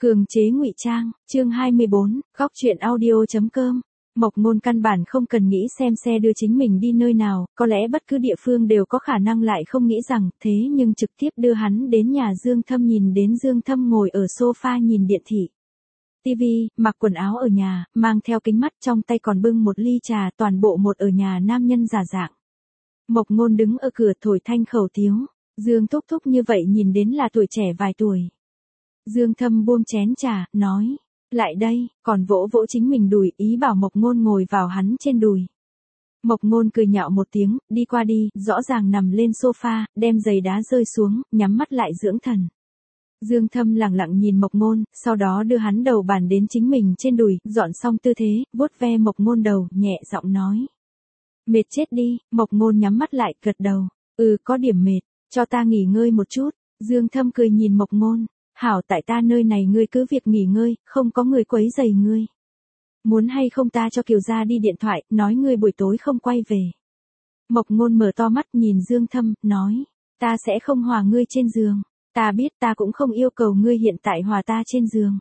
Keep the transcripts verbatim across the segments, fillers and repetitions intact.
Cường chế ngụy trang, chương hai mươi bốn, góc truyện audio.com. Mộc Ngôn căn bản không cần nghĩ xem xe đưa chính mình đi nơi nào, có lẽ bất cứ địa phương đều có khả năng lại không nghĩ rằng, thế nhưng trực tiếp đưa hắn đến nhà Dương Thâm, nhìn đến Dương Thâm ngồi ở sofa nhìn điện thị. Tivi, mặc quần áo ở nhà, mang theo kính mắt, trong tay còn bưng một ly trà, toàn bộ một ở nhà nam nhân giả dạng. Mộc Ngôn đứng ở cửa thổi thanh khẩu tiếu, Dương thúc thúc như vậy nhìn đến là tuổi trẻ vài tuổi. Dương Thâm buông chén trà, nói, lại đây, còn vỗ vỗ chính mình đùi, ý bảo Mộc Ngôn ngồi vào hắn trên đùi. Mộc Ngôn cười nhạo một tiếng, đi qua đi, rõ ràng nằm lên sofa, đem giày đá rơi xuống, nhắm mắt lại dưỡng thần. Dương Thâm lặng lặng nhìn Mộc Ngôn, sau đó đưa hắn đầu bàn đến chính mình trên đùi, dọn xong tư thế, vuốt ve Mộc Ngôn đầu, nhẹ giọng nói. Mệt chết đi, Mộc Ngôn nhắm mắt lại, gật đầu, ừ có điểm mệt, cho ta nghỉ ngơi một chút. Dương Thâm cười nhìn Mộc Ngôn. Hảo, tại ta nơi này ngươi cứ việc nghỉ ngơi, không có người quấy rầy ngươi. Muốn hay không ta cho Kiều gia đi điện thoại, nói ngươi buổi tối không quay về. Mộc Ngôn mở to mắt nhìn Dương Thâm, nói, ta sẽ không hòa ngươi trên giường. Ta biết ta cũng không yêu cầu ngươi hiện tại hòa ta trên giường.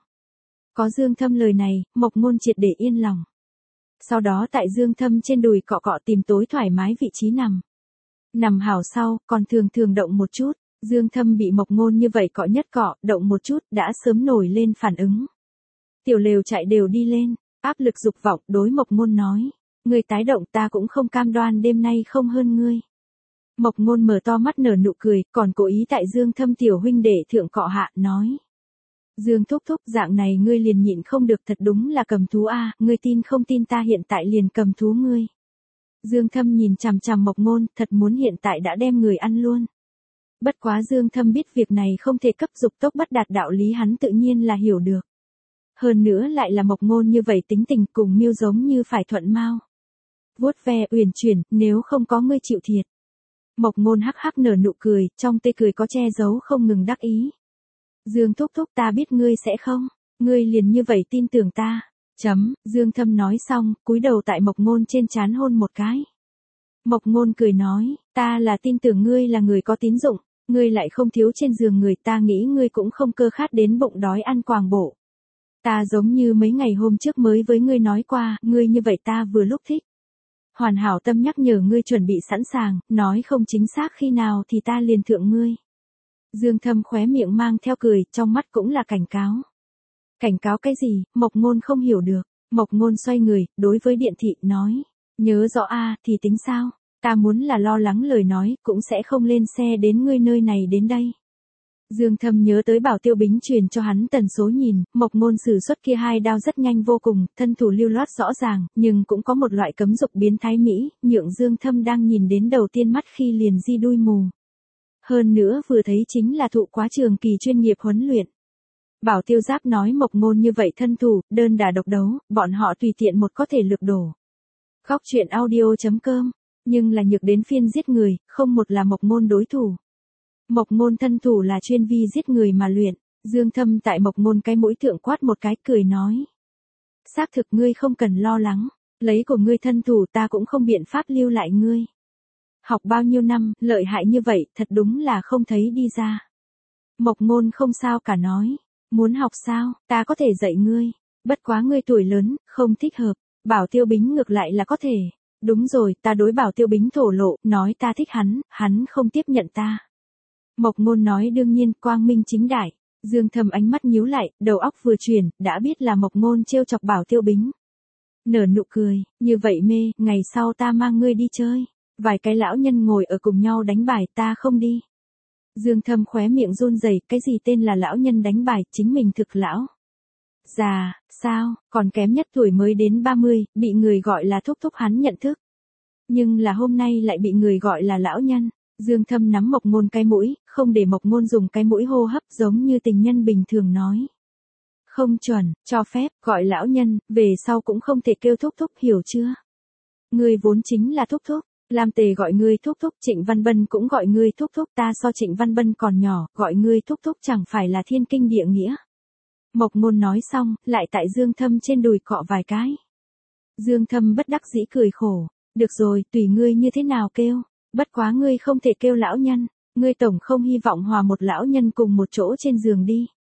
Có Dương Thâm lời này, Mộc Ngôn triệt để yên lòng. Sau đó tại Dương Thâm trên đùi cọ cọ tìm tối thoải mái vị trí nằm. Nằm hảo sau, còn thường thường động một chút. Dương Thâm bị Mộc Ngôn như vậy cọ nhất cọ, động một chút, đã sớm nổi lên phản ứng. Tiểu lều chạy đều đi lên, áp lực dục vọng, đối Mộc Ngôn nói, ngươi tái động ta cũng không cam đoan đêm nay không hơn ngươi. Mộc Ngôn mở to mắt nở nụ cười, còn cố ý tại Dương Thâm tiểu huynh đệ thượng cọ hạ, nói. Dương thúc thúc, dạng này ngươi liền nhịn không được, thật đúng là cầm thú a, ngươi tin không tin ta hiện tại liền cầm thú ngươi. Dương Thâm nhìn chằm chằm Mộc Ngôn, thật muốn hiện tại đã đem người ăn luôn. Bất quá Dương Thâm biết việc này không thể cấp dục tốc bất đạt, đạo lý hắn tự nhiên là hiểu được. Hơn nữa lại là Mộc Ngôn như vậy tính tình, cùng Miêu giống như phải thuận mau. Vuốt ve uyển chuyển, nếu không có ngươi chịu thiệt. Mộc Ngôn hắc hắc nở nụ cười, trong tê cười có che giấu không ngừng đắc ý. Dương thúc thúc, ta biết ngươi sẽ không, ngươi liền như vậy tin tưởng ta. Chấm, Dương Thâm nói xong, cúi đầu tại Mộc Ngôn trên trán hôn một cái. Mộc Ngôn cười nói, ta là tin tưởng ngươi là người có tín dụng. Ngươi lại không thiếu trên giường người, ta nghĩ ngươi cũng không cơ khát đến bụng đói ăn quàng bộ. Ta giống như mấy ngày hôm trước mới với ngươi nói qua, ngươi như vậy ta vừa lúc thích. Hoàn hảo tâm nhắc nhở ngươi chuẩn bị sẵn sàng, nói không chính xác khi nào thì ta liền thượng ngươi. Dương Thâm khóe miệng mang theo cười, trong mắt cũng là cảnh cáo. Cảnh cáo cái gì, Mộc Ngôn không hiểu được. Mộc Ngôn xoay người, đối với điện thị, nói. Nhớ rõ a thì tính sao? Ta muốn là lo lắng lời nói, cũng sẽ không lên xe đến ngươi nơi này đến đây. Dương Thâm nhớ tới Bảo Tiêu Bính truyền cho hắn tần số nhìn, Mộc Ngôn sử xuất kia hai đao rất nhanh vô cùng, thân thủ lưu loát rõ ràng, nhưng cũng có một loại cấm dục biến thái mỹ, nhượng Dương Thâm đang nhìn đến đầu tiên mắt khi liền di đuôi mù. Hơn nữa vừa thấy chính là thụ quá trường kỳ chuyên nghiệp huấn luyện. Bảo Tiêu Giáp nói Mộc Ngôn như vậy thân thủ, đơn đả độc đấu, bọn họ tùy tiện một có thể lược đổ. Góc truyện audio.com. Nhưng là nhược đến phiên giết người, không một là Mộc Ngôn đối thủ. Mộc Ngôn thân thủ là chuyên vi giết người mà luyện. Dương Thâm tại Mộc Ngôn cái mũi thượng quát một cái, cười nói. Xác thực ngươi không cần lo lắng, lấy của ngươi thân thủ ta cũng không biện pháp lưu lại ngươi. Học bao nhiêu năm, lợi hại như vậy, thật đúng là không thấy đi ra. Mộc Ngôn không sao cả nói, muốn học sao, ta có thể dạy ngươi, bất quá ngươi tuổi lớn, không thích hợp. Bảo Tiêu Bính ngược lại là có thể. Đúng rồi, ta đối Bảo Tiêu Bính thổ lộ, nói ta thích hắn, hắn không tiếp nhận ta. Mộc Ngôn nói đương nhiên, quang minh chính đại. Dương Thâm ánh mắt nhíu lại, đầu óc vừa chuyển, đã biết là Mộc Ngôn trêu chọc Bảo Tiêu Bính. Nở nụ cười, như vậy mê, ngày sau ta mang ngươi đi chơi. Vài cái lão nhân ngồi ở cùng nhau đánh bài, ta không đi. Dương Thâm khóe miệng run rẩy, cái gì tên là lão nhân đánh bài, chính mình thực lão. Già, sao, còn kém nhất tuổi mới đến ba mươi, bị người gọi là thúc thúc hắn nhận thức. Nhưng là hôm nay lại bị người gọi là lão nhân. Dương Thâm nắm Mộc Ngôn cái mũi, không để Mộc Ngôn dùng cái mũi hô hấp giống như tình nhân bình thường nói. Không chuẩn, cho phép, gọi lão nhân, về sau cũng không thể kêu thúc thúc, hiểu chưa? Ngươi vốn chính là thúc thúc, Lam Tề gọi ngươi thúc thúc, Trịnh Văn Bân cũng gọi ngươi thúc thúc, ta so Trịnh Văn Bân còn nhỏ, gọi ngươi thúc thúc chẳng phải là thiên kinh địa nghĩa. Mộc Ngôn nói xong, lại tại Dương Thâm trên đùi cọ vài cái. Dương Thâm bất đắc dĩ cười khổ, được rồi, tùy ngươi như thế nào kêu, bất quá ngươi không thể kêu lão nhân, ngươi tổng không hy vọng hòa một lão nhân cùng một chỗ trên giường đi.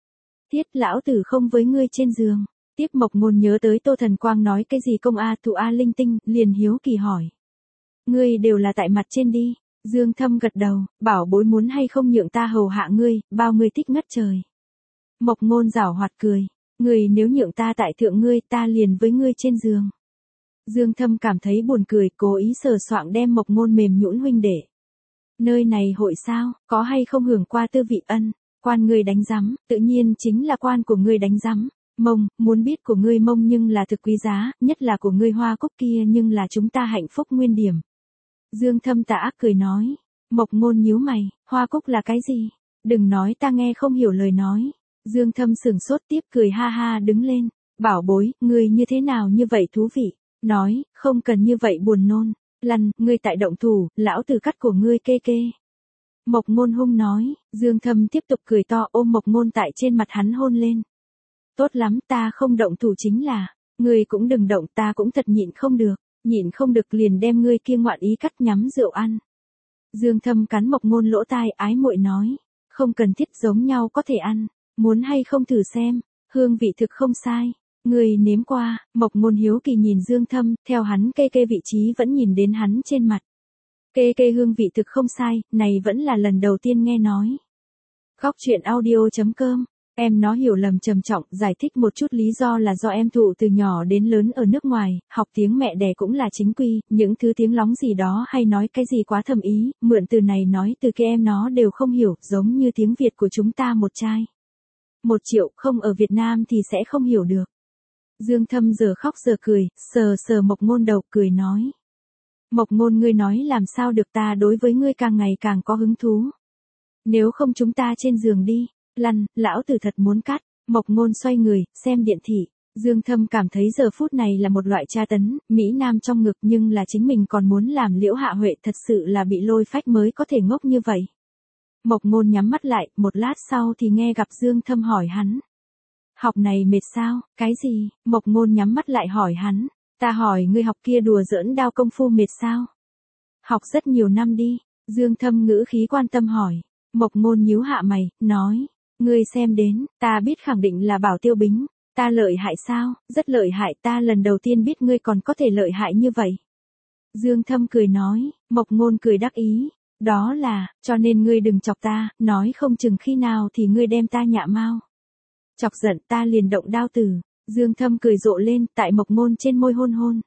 Tiết lão tử không với ngươi trên giường. Tiếp Mộc Ngôn nhớ tới Tô Thần Quang nói cái gì công a tụ a linh tinh, liền hiếu kỳ hỏi. Ngươi đều là tại mặt trên đi. Dương Thâm gật đầu, bảo bối muốn hay không nhượng ta hầu hạ ngươi, bao ngươi thích ngất trời. Mộc Ngôn giảo hoạt cười. Ngươi nếu nhượng ta tại thượng ngươi ta liền với ngươi trên giường. Dương Thâm cảm thấy buồn cười, cố ý sờ soạng đem Mộc Ngôn mềm nhũn huynh đệ. Nơi này hội sao, có hay không hưởng qua tư vị ân, quan ngươi đánh giám, tự nhiên chính là quan của ngươi đánh giám. Mông, muốn biết của ngươi mông nhưng là thực quý giá, nhất là của ngươi hoa cúc kia nhưng là chúng ta hạnh phúc nguyên điểm. Dương Thâm tà ác cười nói. Mộc Ngôn nhíu mày, hoa cúc là cái gì? Đừng nói ta nghe không hiểu lời nói. Dương Thâm sừng sốt tiếp cười ha ha đứng lên. Bảo bối, ngươi như thế nào như vậy thú vị. Nói, không cần như vậy buồn nôn. Lăn, ngươi tại động thủ, lão tử cắt của ngươi kê kê. Mộc Ngôn hung nói, Dương Thâm tiếp tục cười to ôm Mộc Ngôn tại trên mặt hắn hôn lên. Tốt lắm, ta không động thủ chính là, ngươi cũng đừng động, ta cũng thật nhịn không được, nhịn không được liền đem ngươi kia ngoạn ý cắt nhắm rượu ăn. Dương Thâm cắn Mộc Ngôn lỗ tai ái muội nói, không cần thiết giống nhau có thể ăn, muốn hay không thử xem, hương vị thực không sai. Người nếm qua, Mộc Ngôn hiếu kỳ nhìn Dương Thâm, theo hắn kê kê vị trí vẫn nhìn đến hắn trên mặt. Kê kê hương vị thực không sai, này vẫn là lần đầu tiên nghe nói. Góc truyện audio chấm com, em nó hiểu lầm trầm trọng, giải thích một chút lý do là do em thụ từ nhỏ đến lớn ở nước ngoài, học tiếng mẹ đẻ cũng là chính quy, những thứ tiếng lóng gì đó hay nói cái gì quá thầm ý, mượn từ này nói từ kia em nó đều không hiểu, giống như tiếng Việt của chúng ta một chai. Một triệu không ở Việt Nam thì sẽ không hiểu được. Dương Thâm giờ khóc giờ cười, sờ sờ Mộc Ngôn đầu cười nói. Mộc Ngôn ngươi nói làm sao được, ta đối với ngươi càng ngày càng có hứng thú. Nếu không chúng ta trên giường đi, lăn, lão tử thật muốn cắt. Mộc Ngôn xoay người, xem điện thị. Dương Thâm cảm thấy giờ phút này là một loại tra tấn, Mỹ Nam trong ngực nhưng là chính mình còn muốn làm Liễu Hạ Huệ, thật sự là bị lôi phách mới có thể ngốc như vậy. Mộc Ngôn nhắm mắt lại, một lát sau thì nghe gặp Dương Thâm hỏi hắn. Học này mệt sao, cái gì? Mộc Ngôn nhắm mắt lại hỏi hắn. Ta hỏi ngươi học kia đùa giỡn đao công phu mệt sao? Học rất nhiều năm đi. Dương Thâm ngữ khí quan tâm hỏi. Mộc Ngôn nhíu hạ mày, nói. Ngươi xem đến, ta biết khẳng định là Bảo Tiêu Bính. Ta lợi hại sao? Rất lợi hại, ta lần đầu tiên biết ngươi còn có thể lợi hại như vậy. Dương Thâm cười nói. Mộc Ngôn cười đắc ý. Đó là, cho nên ngươi đừng chọc ta, nói không chừng khi nào thì ngươi đem ta nhạ mau. Chọc giận ta liền động đao tử. Dương Thâm cười rộ lên, tại Mộc Ngôn trên môi hôn hôn.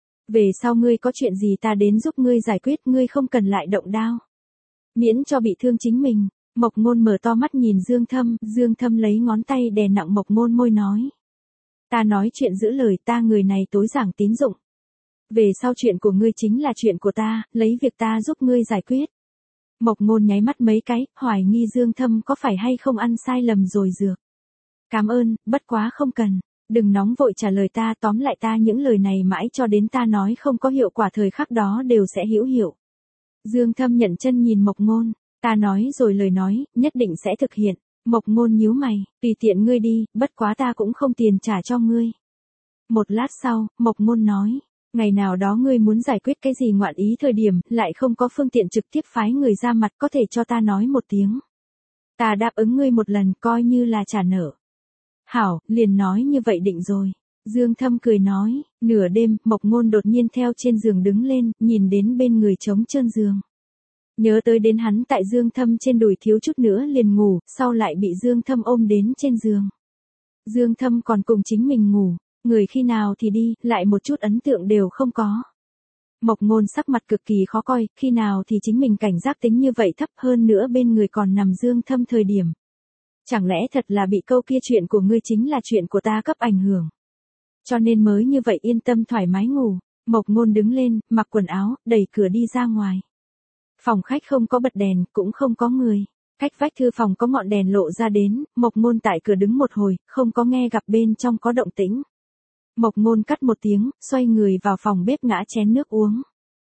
Về sau ngươi có chuyện gì ta đến giúp ngươi giải quyết, ngươi không cần lại động đao. Miễn cho bị thương chính mình. Mộc Ngôn mở to mắt nhìn Dương Thâm, Dương Thâm lấy ngón tay đè nặng Mộc Ngôn môi nói. Ta nói chuyện giữ lời, ta người này tối giảng tín dụng. Về sau chuyện của ngươi chính là chuyện của ta, lấy việc ta giúp ngươi giải quyết. Mộc Ngôn nháy mắt mấy cái, hoài nghi Dương Thâm có phải hay không ăn sai lầm rồi dược. Cảm ơn, bất quá không cần. Đừng nóng vội trả lời ta, tóm lại ta những lời này mãi cho đến ta nói không có hiệu quả thời khắc đó đều sẽ hữu hiệu. Dương Thâm nhận chân nhìn Mộc Ngôn, ta nói rồi lời nói, nhất định sẽ thực hiện. Mộc Ngôn nhíu mày, tùy tiện ngươi đi, bất quá ta cũng không tiền trả cho ngươi. Một lát sau, Mộc Ngôn nói, ngày nào đó ngươi muốn giải quyết cái gì ngoạn ý thời điểm, lại không có phương tiện trực tiếp phái người ra mặt, có thể cho ta nói một tiếng. Ta đáp ứng ngươi một lần, coi như là trả nợ. Hảo, liền nói như vậy định rồi. Dương Thâm cười nói, nửa đêm, Mộc Ngôn đột nhiên theo trên giường đứng lên, nhìn đến bên người trống trơn giường. Nhớ tới đến hắn tại Dương Thâm trên đùi thiếu chút nữa liền ngủ, sau lại bị Dương Thâm ôm đến trên giường. Dương Thâm còn cùng chính mình ngủ, người khi nào thì đi, lại một chút ấn tượng đều không có. Mộc Ngôn sắc mặt cực kỳ khó coi, khi nào thì chính mình cảnh giác tính như vậy thấp, hơn nữa bên người còn nằm Dương Thâm thời điểm. Chẳng lẽ thật là bị câu kia chuyện của ngươi chính là chuyện của ta cấp ảnh hưởng. Cho nên mới như vậy yên tâm thoải mái ngủ. Mộc Ngôn đứng lên, mặc quần áo, đẩy cửa đi ra ngoài. Phòng khách không có bật đèn, cũng không có người. Cách vách thư phòng có ngọn đèn lộ ra đến, Mộc Ngôn tại cửa đứng một hồi, không có nghe gặp bên trong có động tĩnh. Mộc Ngôn cắt một tiếng, xoay người vào phòng bếp ngã chén nước uống.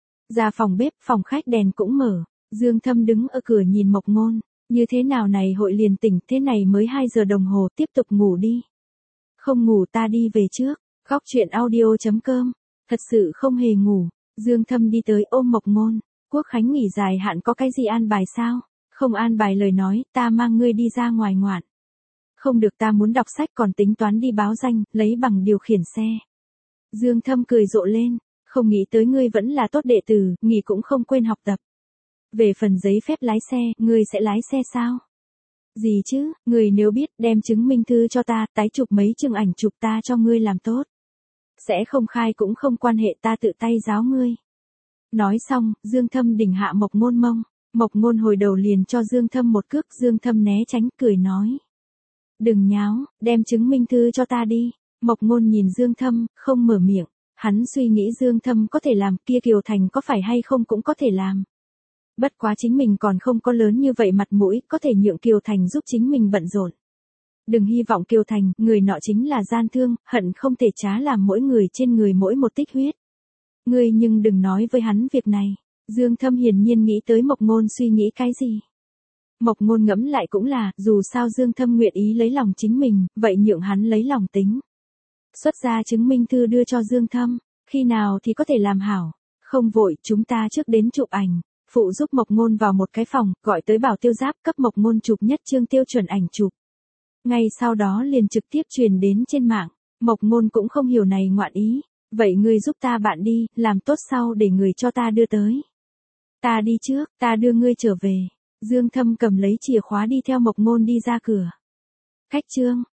Ra phòng bếp, phòng khách đèn cũng mở. Dương Thâm đứng ở cửa nhìn Mộc Ngôn. Như thế nào này hội liền tỉnh, thế này mới hai giờ đồng hồ, tiếp tục ngủ đi. Không ngủ ta đi về trước. Góc truyện audio chấm com. Thật sự không hề ngủ. Dương Thâm đi tới ôm Mộc Ngôn. Quốc khánh nghỉ dài hạn có cái gì an bài sao? Không an bài lời nói, ta mang ngươi đi ra ngoài ngoạn. Không được, ta muốn đọc sách, còn tính toán đi báo danh, lấy bằng điều khiển xe. Dương Thâm cười rộ lên, không nghĩ tới ngươi vẫn là tốt đệ tử, nghỉ cũng không quên học tập. Về phần giấy phép lái xe, ngươi sẽ lái xe sao? Gì chứ, ngươi nếu biết, đem chứng minh thư cho ta, tái chụp mấy chương ảnh chụp ta cho ngươi làm tốt. Sẽ không khai cũng không quan hệ, ta tự tay giáo ngươi. Nói xong, Dương Thâm đỉnh hạ Mộc Ngôn mông. Mộc Ngôn hồi đầu liền cho Dương Thâm một cước, Dương Thâm né tránh, cười nói. Đừng nháo, đem chứng minh thư cho ta đi. Mộc Ngôn nhìn Dương Thâm, không mở miệng. Hắn suy nghĩ Dương Thâm có thể làm, kia Kiều Thành có phải hay không cũng có thể làm. Bất quá chính mình còn không có lớn như vậy mặt mũi, có thể nhượng Kiều Thành giúp chính mình bận rộn. Đừng hy vọng Kiều Thành, người nọ chính là gian thương, hận không thể trá làm mỗi người trên người mỗi một tích huyết. Ngươi nhưng đừng nói với hắn việc này. Dương Thâm hiển nhiên nghĩ tới Mộc Ngôn suy nghĩ cái gì. Mộc Ngôn ngẫm lại cũng là, dù sao Dương Thâm nguyện ý lấy lòng chính mình, vậy nhượng hắn lấy lòng tính. Xuất ra chứng minh thư đưa cho Dương Thâm, khi nào thì có thể làm hảo. Không vội, chúng ta trước đến chụp ảnh. Phụ giúp Mộc Ngôn vào một cái phòng, gọi tới Bảo Tiêu Giáp cấp Mộc Ngôn chụp nhất chương tiêu chuẩn ảnh chụp. Ngay sau đó liền trực tiếp truyền đến trên mạng. Mộc Ngôn cũng không hiểu này ngoạn ý. Vậy ngươi giúp ta bạn đi, làm tốt sau để người cho ta đưa tới. Ta đi trước, ta đưa ngươi trở về. Dương Thâm cầm lấy chìa khóa đi theo Mộc Ngôn đi ra cửa. Khách trương,